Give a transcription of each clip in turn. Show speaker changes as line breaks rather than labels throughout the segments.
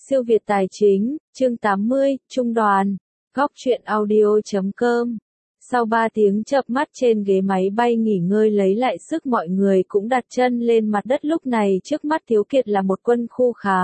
Siêu Việt Tài Chính, chương 80, Trung đoàn. Góc truyện audio.com. Sau 3 tiếng chợp mắt trên ghế máy bay nghỉ ngơi lấy lại sức, mọi người cũng đặt chân lên mặt đất. Lúc này trước mắt Thiếu Kiệt là một quân khu khá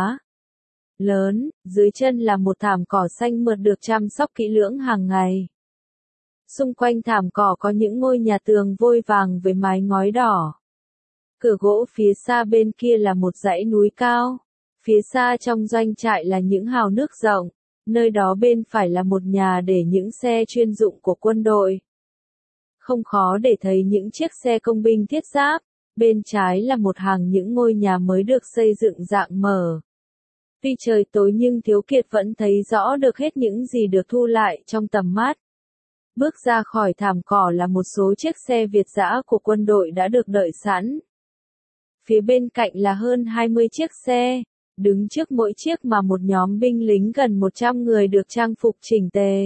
lớn, dưới chân là một thảm cỏ xanh mượt được chăm sóc kỹ lưỡng hàng ngày. Xung quanh thảm cỏ có những ngôi nhà tường vôi vàng với mái ngói đỏ. Cửa gỗ phía xa bên kia là một dãy núi cao. Phía xa trong doanh trại là những hào nước rộng, nơi đó bên phải là một nhà để những xe chuyên dụng của quân đội. Không khó để thấy những chiếc xe công binh thiết giáp, bên trái là một hàng những ngôi nhà mới được xây dựng dạng mở. Tuy trời tối nhưng Thiếu Kiệt vẫn thấy rõ được hết những gì được thu lại trong tầm mắt. Bước ra khỏi thảm cỏ là một số chiếc xe Việt dã của quân đội đã được đợi sẵn. Phía bên cạnh là hơn 20 chiếc xe. Đứng trước mỗi chiếc mà một nhóm binh lính gần 100 người được trang phục chỉnh tề.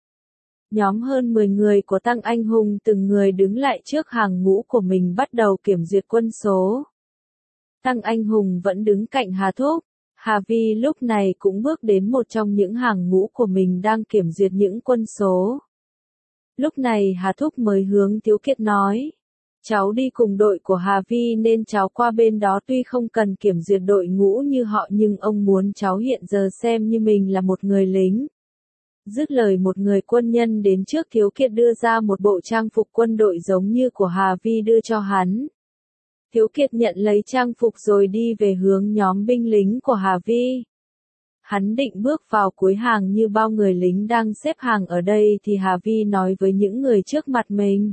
Nhóm hơn 10 người của Tăng Anh Hùng từng người đứng lại trước hàng ngũ của mình bắt đầu kiểm duyệt quân số. Tăng Anh Hùng vẫn đứng cạnh Hà Thúc. Hà Vi lúc này cũng bước đến một trong những hàng ngũ của mình đang kiểm duyệt những quân số. Lúc này Hà Thúc mới hướng Thiếu Kiệt nói. Cháu đi cùng đội của Hà Vi nên cháu qua bên đó, tuy không cần kiểm duyệt đội ngũ như họ nhưng ông muốn cháu hiện giờ xem như mình là một người lính. Dứt lời, một người quân nhân đến trước Thiếu Kiệt đưa ra một bộ trang phục quân đội giống như của Hà Vi đưa cho hắn. Thiếu Kiệt nhận lấy trang phục rồi đi về hướng nhóm binh lính của Hà Vi. Hắn định bước vào cuối hàng như bao người lính đang xếp hàng ở đây thì Hà Vi nói với những người trước mặt mình.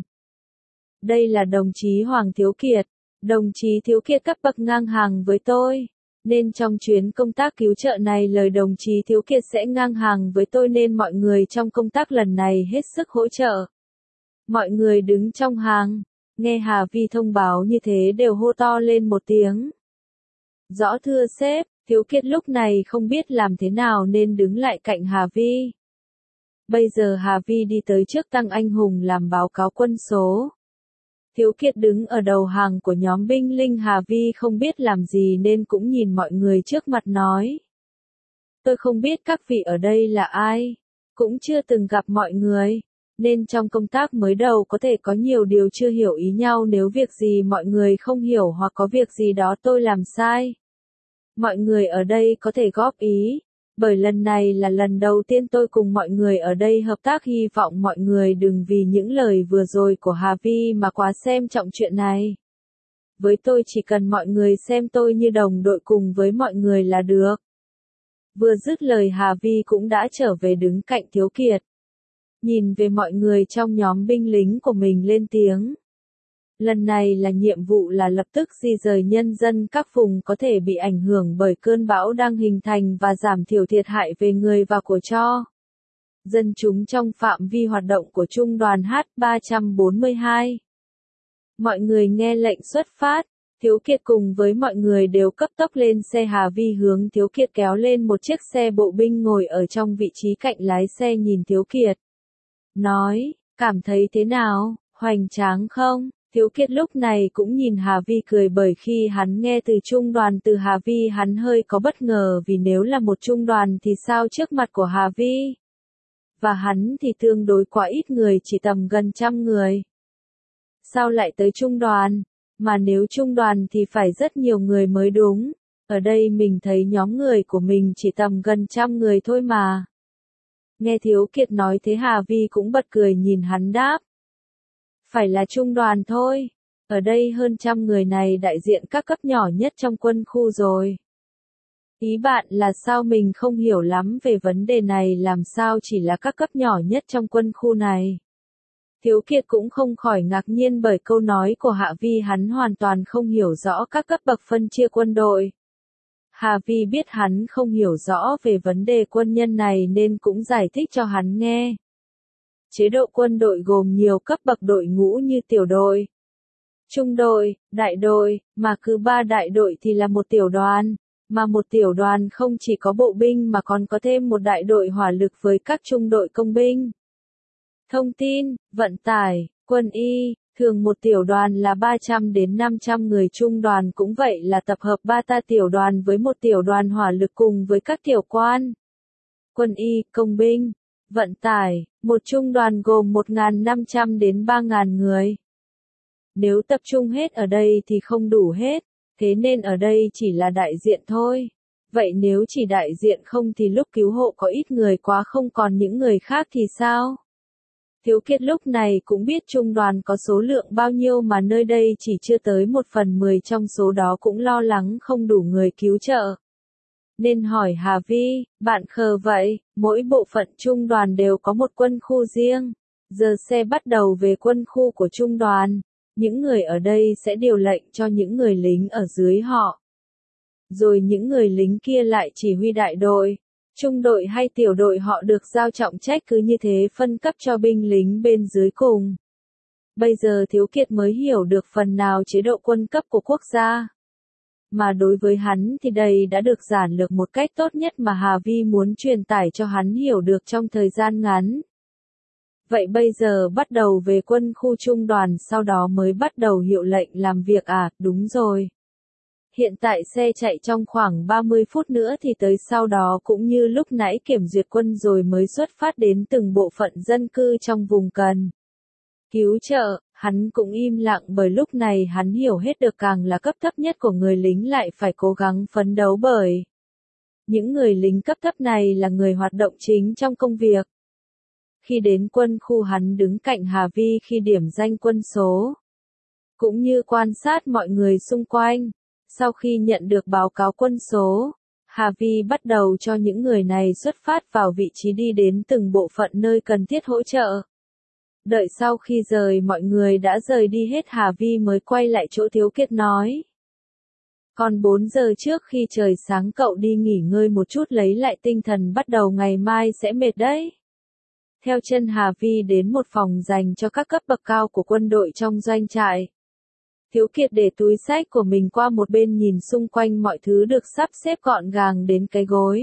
Đây là đồng chí Hoàng Thiếu Kiệt. Đồng chí Thiếu Kiệt cấp bậc ngang hàng với tôi, nên trong chuyến công tác cứu trợ này lời đồng chí Thiếu Kiệt sẽ ngang hàng với tôi, nên mọi người trong công tác lần này hết sức hỗ trợ. Mọi người đứng trong hàng, nghe Hà Vi thông báo như thế đều hô to lên một tiếng. Rõ thưa sếp. Thiếu Kiệt lúc này không biết làm thế nào nên đứng lại cạnh Hà Vi. Bây giờ Hà Vi đi tới trước Tăng Anh Hùng làm báo cáo quân số. Thiếu Kiệt đứng ở đầu hàng của nhóm binh lính. Hà Vi không biết làm gì nên cũng nhìn mọi người trước mặt nói. Tôi không biết các vị ở đây là ai, cũng chưa từng gặp mọi người, nên trong công tác mới đầu có thể có nhiều điều chưa hiểu ý nhau. Nếu việc gì mọi người không hiểu hoặc có việc gì đó tôi làm sai, mọi người ở đây có thể góp ý, bởi lần này là lần đầu tiên tôi cùng mọi người ở đây hợp tác. Hy vọng mọi người đừng vì những lời vừa rồi của Hà Vi mà quá xem trọng chuyện này. Với tôi chỉ cần mọi người xem tôi như đồng đội cùng với mọi người là được. Vừa dứt lời Hà Vi cũng đã trở về đứng cạnh Thiếu Kiệt. Nhìn về mọi người trong nhóm binh lính của mình lên tiếng. Lần này là nhiệm vụ là lập tức di rời nhân dân các vùng có thể bị ảnh hưởng bởi cơn bão đang hình thành và giảm thiểu thiệt hại về người và của cho dân chúng trong phạm vi hoạt động của Trung đoàn H342. Mọi người nghe lệnh xuất phát. Thiếu Kiệt cùng với mọi người đều cấp tốc lên xe. Hà Vi hướng Thiếu Kiệt kéo lên một chiếc xe bộ binh, ngồi ở trong vị trí cạnh lái xe, nhìn Thiếu Kiệt. Nói, cảm thấy thế nào, hoành tráng không? Thiếu Kiệt lúc này cũng nhìn Hà Vi cười, bởi khi hắn nghe từ trung đoàn từ Hà Vi hắn hơi có bất ngờ, vì nếu là một trung đoàn thì sao trước mặt của Hà Vi và hắn thì tương đối quá ít người, chỉ tầm gần 100 người. Sao lại tới trung đoàn? Mà nếu trung đoàn thì phải rất nhiều người mới đúng. Ở đây mình thấy nhóm người của mình chỉ tầm gần 100 người thôi mà. Nghe Thiếu Kiệt nói thế Hà Vi cũng bật cười nhìn hắn đáp. Phải là trung đoàn thôi. Ở đây hơn 100 người này đại diện các cấp nhỏ nhất trong quân khu rồi. Ý bạn là sao? Mình không hiểu lắm về vấn đề này, làm sao chỉ là các cấp nhỏ nhất trong quân khu này? Thiếu Kiệt cũng không khỏi ngạc nhiên bởi câu nói của Hà Vi, hắn hoàn toàn không hiểu rõ các cấp bậc phân chia quân đội. Hà Vi biết hắn không hiểu rõ về vấn đề quân nhân này nên cũng giải thích cho hắn nghe. Chế độ quân đội gồm nhiều cấp bậc đội ngũ như tiểu đội, trung đội, đại đội, mà cứ 3 đại đội thì là một tiểu đoàn, mà một tiểu đoàn không chỉ có bộ binh mà còn có thêm một đại đội hỏa lực với các trung đội công binh, thông tin, vận tải, quân y, Thường một tiểu đoàn là 300 đến 500 người, trung đoàn cũng vậy, là tập hợp 3 tiểu đoàn với một tiểu đoàn hỏa lực cùng với các tiểu quan, quân y, công binh, vận tải. Một trung đoàn gồm 1.500 đến 3.000 người. Nếu tập trung hết ở đây thì không đủ hết, thế nên ở đây chỉ là đại diện thôi. Vậy nếu chỉ đại diện không thì lúc cứu hộ có ít người quá, không còn những người khác thì sao? Thiếu Kiệt lúc này cũng biết trung đoàn có số lượng bao nhiêu mà nơi đây chỉ chưa tới 1/10 trong số đó, cũng lo lắng không đủ người cứu trợ. Nên hỏi Hà Vi, bạn khờ vậy, mỗi bộ phận trung đoàn đều có một quân khu riêng. Giờ xe bắt đầu về quân khu của trung đoàn. Những người ở đây sẽ điều lệnh cho những người lính ở dưới họ. Rồi những người lính kia lại chỉ huy đại đội, trung đội hay tiểu đội, họ được giao trọng trách cứ như thế phân cấp cho binh lính bên dưới cùng. Bây giờ Thiếu Kiệt mới hiểu được phần nào chế độ quân cấp của quốc gia. Mà đối với hắn thì đây đã được giản lược một cách tốt nhất mà Hà Vi muốn truyền tải cho hắn hiểu được trong thời gian ngắn. Vậy bây giờ bắt đầu về quân khu trung đoàn, sau đó mới bắt đầu hiệu lệnh làm việc à? Đúng rồi. Hiện tại xe chạy trong khoảng 30 phút nữa thì tới, sau đó cũng như lúc nãy kiểm duyệt quân rồi mới xuất phát đến từng bộ phận dân cư trong vùng cần cứu trợ. Hắn cũng im lặng bởi lúc này hắn hiểu hết được càng là cấp thấp nhất của người lính lại phải cố gắng phấn đấu, bởi những người lính cấp thấp này là người hoạt động chính trong công việc. Khi đến quân khu, hắn đứng cạnh Hà Vi khi điểm danh quân số, cũng như quan sát mọi người xung quanh. Sau khi nhận được báo cáo quân số, Hà Vi bắt đầu cho những người này xuất phát vào vị trí, đi đến từng bộ phận nơi cần thiết hỗ trợ. Đợi sau khi mọi người đã rời đi hết, Hà Vi mới quay lại chỗ Thiếu Kiệt nói. Còn 4 giờ trước khi trời sáng cậu đi nghỉ ngơi một chút lấy lại tinh thần, bắt đầu ngày mai sẽ mệt đấy. Theo chân Hà Vi đến một phòng dành cho các cấp bậc cao của quân đội trong doanh trại. Thiếu Kiệt để túi xách của mình qua một bên, nhìn xung quanh mọi thứ được sắp xếp gọn gàng đến cái gối.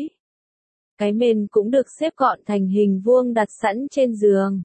Cái mền cũng được xếp gọn thành hình vuông đặt sẵn trên giường.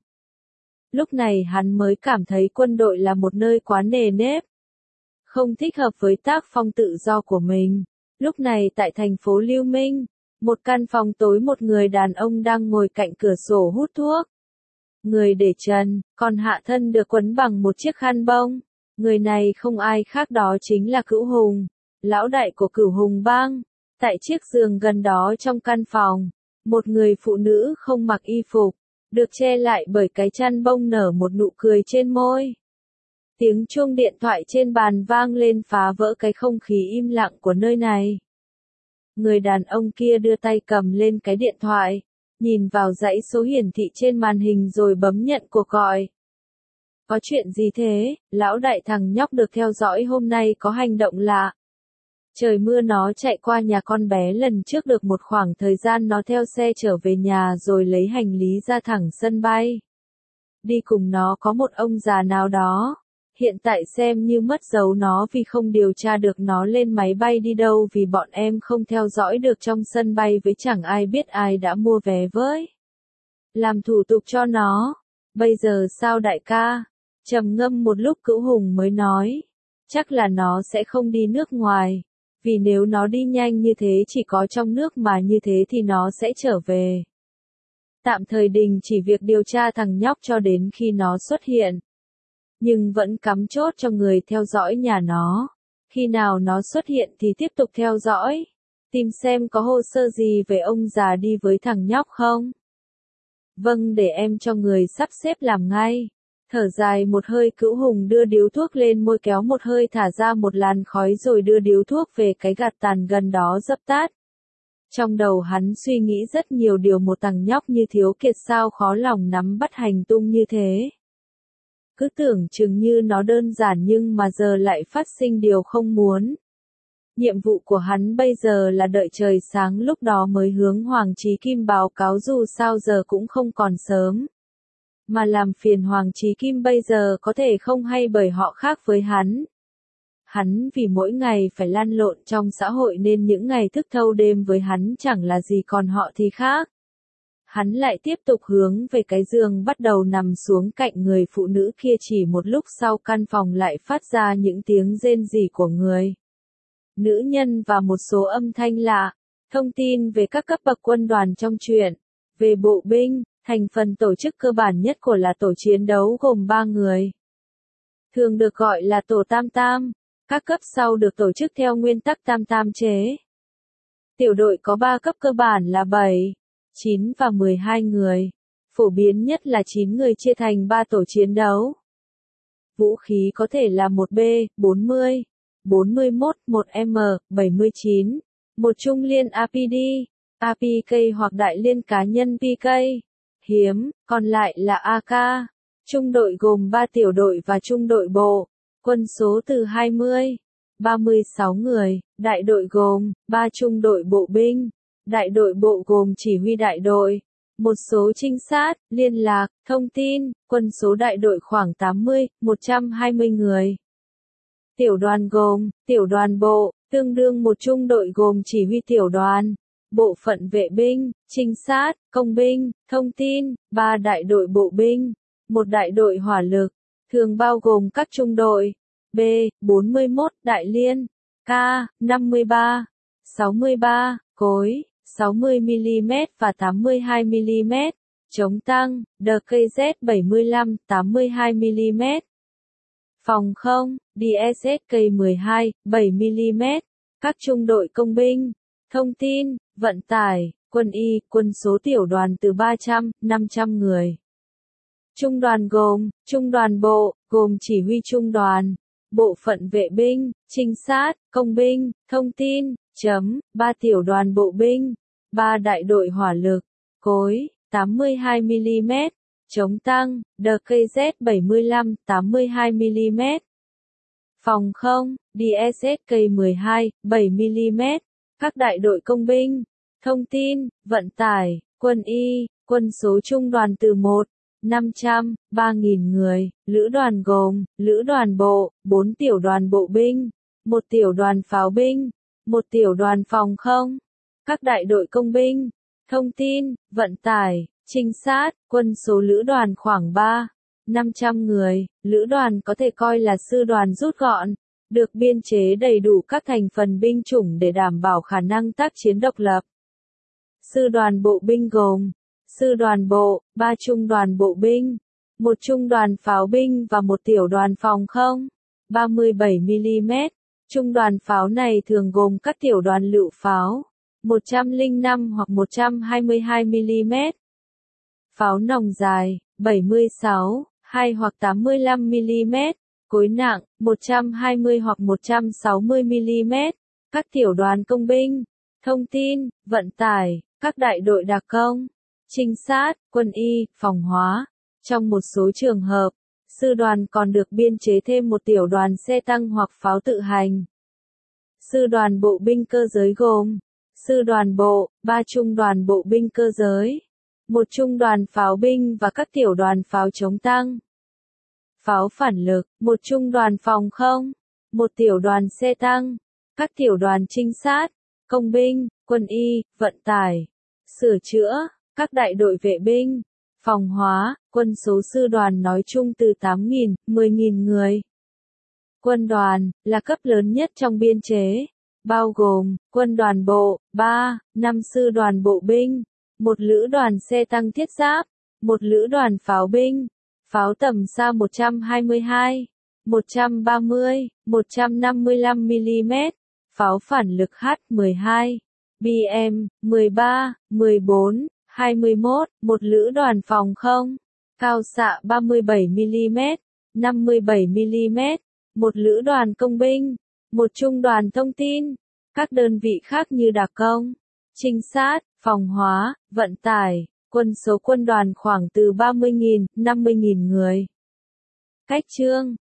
Lúc này hắn mới cảm thấy quân đội là một nơi quá nề nếp, không thích hợp với tác phong tự do của mình. Lúc này tại thành phố Lưu Minh, một căn phòng tối, một người đàn ông đang ngồi cạnh cửa sổ hút thuốc. Người để trần, còn hạ thân được quấn bằng một chiếc khăn bông. Người này không ai khác đó chính là Cửu Hùng, lão đại của Cửu Hùng bang. Tại chiếc giường gần đó trong căn phòng, một người phụ nữ không mặc y phục, được che lại bởi cái chăn bông, nở một nụ cười trên môi. Tiếng chuông điện thoại trên bàn vang lên phá vỡ cái không khí im lặng của nơi này. Người đàn ông kia đưa tay cầm lên cái điện thoại, nhìn vào dãy số hiển thị trên màn hình rồi bấm nhận cuộc gọi. Có chuyện gì thế, lão đại? Thằng nhóc được theo dõi hôm nay có hành động lạ. Trời mưa nó chạy qua nhà con bé lần trước, được một khoảng thời gian nó theo xe trở về nhà rồi lấy hành lý ra thẳng sân bay. Đi cùng nó có một ông già nào đó. Hiện tại xem như mất dấu nó vì không điều tra được nó lên máy bay đi đâu, vì bọn em không theo dõi được trong sân bay, với chẳng ai biết ai đã mua vé với làm thủ tục cho nó. Bây giờ sao đại ca? Trầm ngâm một lúc Cửu Hùng mới nói. Chắc là nó sẽ không đi nước ngoài. Vì nếu nó đi nhanh như thế, chỉ có trong nước mà như thế thì nó sẽ trở về. Tạm thời đình chỉ việc điều tra thằng nhóc cho đến khi nó xuất hiện. Nhưng vẫn cắm chốt cho người theo dõi nhà nó. Khi nào nó xuất hiện thì tiếp tục theo dõi. Tìm xem có hồ sơ gì về ông già đi với thằng nhóc không? Vâng, để em cho người sắp xếp làm ngay. Thở dài một hơi, Cửu Hùng đưa điếu thuốc lên môi, kéo một hơi thả ra một làn khói rồi đưa điếu thuốc về cái gạt tàn gần đó dập tắt. Trong đầu hắn suy nghĩ rất nhiều điều, một thằng nhóc như Thiếu Kiệt sao khó lòng nắm bắt hành tung như thế. Cứ tưởng chừng như nó đơn giản nhưng mà giờ lại phát sinh điều không muốn. Nhiệm vụ của hắn bây giờ là đợi trời sáng lúc đó mới hướng Hoàng Chí Kim báo cáo, dù sao giờ cũng không còn sớm. Mà làm phiền Hoàng Chí Kim bây giờ có thể không hay, bởi họ khác với hắn. Hắn vì mỗi ngày phải lăn lộn trong xã hội nên những ngày thức thâu đêm với hắn chẳng là gì, còn họ thì khác. Hắn lại tiếp tục hướng về cái giường bắt đầu nằm xuống cạnh người phụ nữ kia, chỉ một lúc sau căn phòng lại phát ra những tiếng rên rỉ của người nữ nhân và một số âm thanh lạ. Thông tin về các cấp bậc quân đoàn trong truyện. Về bộ binh, thành phần tổ chức cơ bản nhất của là tổ chiến đấu gồm 3 người. Thường được gọi là tổ tam tam. Các cấp sau được tổ chức theo nguyên tắc tam tam chế. Tiểu đội có 3 cấp cơ bản là 7, 9 và 12 người. Phổ biến nhất là 9 người chia thành 3 tổ chiến đấu. Vũ khí có thể là 1B, 40, 41, 1M, 79, một trung liên APD, APK hoặc đại liên cá nhân PK. Hiếm, còn lại là AK. Trung đội gồm 3 tiểu đội và trung đội bộ. Quân số từ 20, 36 người. Đại đội gồm 3 trung đội bộ binh. Đại đội bộ gồm chỉ huy đại đội, một số trinh sát, liên lạc, thông tin. Quân số đại đội khoảng 80, 120 người. Tiểu đoàn gồm, tiểu đoàn bộ, tương đương một trung đội gồm chỉ huy tiểu đoàn, bộ phận vệ binh, trinh sát, công binh, thông tin, 3 đại đội bộ binh, một đại đội hỏa lực, thường bao gồm các trung đội, B, 41, đại liên, K, 53, 63, cối, 60mm và 82mm, chống tăng, DKZ 75, 82mm. Phòng không, DSSK 12, 7mm, các trung đội công binh, thông tin, vận tải, quân y, quân số tiểu đoàn từ 300, 500 người. Trung đoàn gồm, trung đoàn bộ, gồm chỉ huy trung đoàn, bộ phận vệ binh, trinh sát, công binh, thông tin, 3 tiểu đoàn bộ binh, 3 đại đội hỏa lực, cối, 82mm, chống tăng, DKZ 75, 82mm. Phòng không, DSSK 12, 7mm, các đại đội công binh, thông tin, vận tải, quân y, quân số trung đoàn từ 1, 500, 3.000 người, lữ đoàn gồm, lữ đoàn bộ, 4 tiểu đoàn bộ binh, 1 tiểu đoàn pháo binh, 1 tiểu đoàn phòng không, các đại đội công binh, thông tin, vận tải, trinh sát, quân số lữ đoàn khoảng 3, 500 người, lữ đoàn có thể coi là sư đoàn rút gọn, được biên chế đầy đủ các thành phần binh chủng để đảm bảo khả năng tác chiến độc lập. Sư đoàn bộ binh gồm, sư đoàn bộ, 3 trung đoàn bộ binh, 1 trung đoàn pháo binh và 1 tiểu đoàn phòng không, 37mm. Trung đoàn pháo này thường gồm các tiểu đoàn lựu pháo, 105 hoặc 122mm. Pháo nòng dài, 76, 2 hoặc 85mm, cối nặng, 120 hoặc 160mm. Các tiểu đoàn công binh, thông tin, vận tải, các đại đội đặc công, trinh sát, quân y, phòng hóa. Trong một số trường hợp, sư đoàn còn được biên chế thêm một tiểu đoàn xe tăng hoặc pháo tự hành. Sư đoàn bộ binh cơ giới gồm, sư đoàn bộ, 3 trung đoàn bộ binh cơ giới, 1 trung đoàn pháo binh và các tiểu đoàn pháo chống tăng. Pháo phản lực, 1 trung đoàn phòng không, 1 tiểu đoàn xe tăng, các tiểu đoàn trinh sát, công binh, quân y, vận tải, sửa chữa, các đại đội vệ binh, phòng hóa. Quân số sư đoàn nói chung từ 8.000, 10.000 người. Quân đoàn là cấp lớn nhất trong biên chế, bao gồm quân đoàn bộ, 3, 5 sư đoàn bộ binh, 1 lữ đoàn xe tăng thiết giáp, 1 lữ đoàn pháo binh, pháo tầm xa 122, 130, 155mm, pháo phản lực H12, BM, 13, 14, 21, 1 lữ đoàn phòng không, cao xạ 37mm, 57mm, 1 lữ đoàn công binh, 1 trung đoàn thông tin, các đơn vị khác như đặc công, trinh sát, phòng hóa, vận tải. Quân số quân đoàn khoảng từ 30.000, 50.000 người. Cách chương